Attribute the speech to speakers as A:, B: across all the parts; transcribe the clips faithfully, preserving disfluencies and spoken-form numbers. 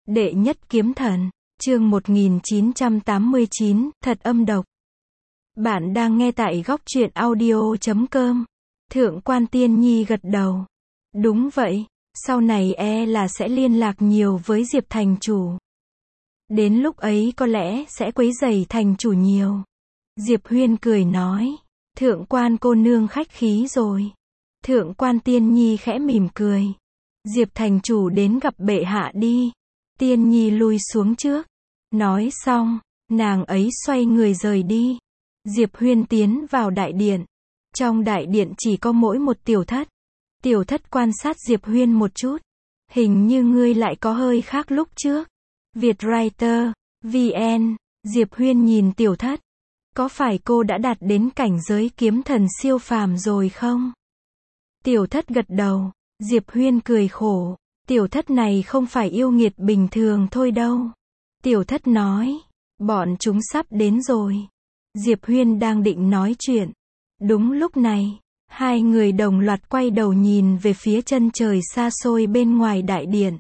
A: Đệ nhất kiếm thần, chương một nghìn chín trăm tám mươi chín, thật âm độc. Bạn đang nghe tại góc truyện audio chấm com. Thượng quan Tiên Nhi gật đầu. Đúng vậy, sau này e là sẽ liên lạc nhiều với Diệp thành chủ. Đến lúc ấy có lẽ sẽ quấy rầy thành chủ nhiều. Diệp Huyên cười nói, thượng quan cô nương khách khí rồi. Thượng quan Tiên Nhi khẽ mỉm cười. Diệp thành chủ đến gặp bệ hạ đi. Tiên Nhi lui xuống trước. Nói xong, nàng ấy xoay người rời đi. Diệp Huyên tiến vào đại điện. Trong đại điện chỉ có mỗi một tiểu thất. Tiểu thất quan sát Diệp Huyên một chút. Hình như ngươi lại có hơi khác lúc trước. Vietwriter, vê en, Diệp Huyên nhìn tiểu thất. Có phải cô đã đạt đến cảnh giới kiếm thần siêu phàm rồi không? Tiểu thất gật đầu. Diệp Huyên cười khổ. Tiểu thất này không phải yêu nghiệt bình thường thôi đâu. Tiểu thất nói, bọn chúng sắp đến rồi. Diệp Huyên đang định nói chuyện. Đúng lúc này, hai người đồng loạt quay đầu nhìn về phía chân trời xa xôi bên ngoài đại điện.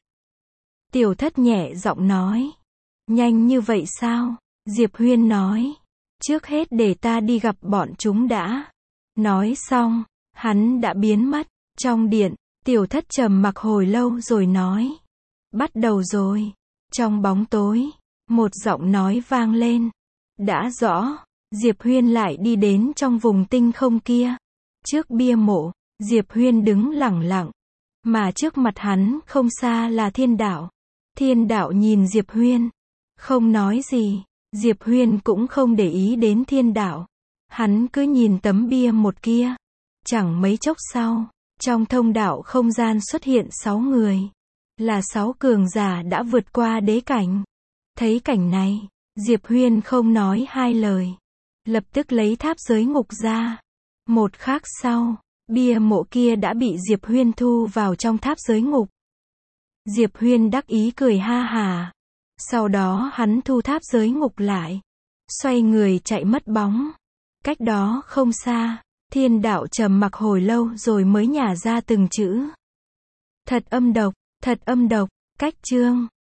A: Tiểu thất nhẹ giọng nói, nhanh như vậy sao? Diệp Huyên nói, trước hết để ta đi gặp bọn chúng đã. Nói xong, hắn đã biến mất. Trong điện, tiểu thất trầm mặc hồi lâu rồi nói, bắt đầu rồi. Trong bóng tối, một giọng nói vang lên. Đã rõ, Diệp Huyên lại đi đến trong vùng tinh không kia. Trước bia mộ, Diệp Huyên đứng lẳng lặng. Mà trước mặt hắn không xa là Thiên Đạo. Thiên Đạo nhìn Diệp Huyên. Không nói gì. Diệp Huyên cũng không để ý đến Thiên Đạo. Hắn cứ nhìn tấm bia một kia. Chẳng mấy chốc sau, trong thông đạo không gian xuất hiện sáu người. Là sáu cường giả đã vượt qua đế cảnh. Thấy cảnh này, Diệp Huyên không nói hai lời. Lập tức lấy tháp giới ngục ra. Một khắc sau, bia mộ kia đã bị Diệp Huyên thu vào trong tháp giới ngục. Diệp Huyên đắc ý cười ha hà. Sau đó hắn thu tháp giới ngục lại. Xoay người chạy mất bóng. Cách đó không xa, Thiên Đạo trầm mặc hồi lâu rồi mới nhả ra từng chữ. Thật âm độc, thật âm độc, cách chương.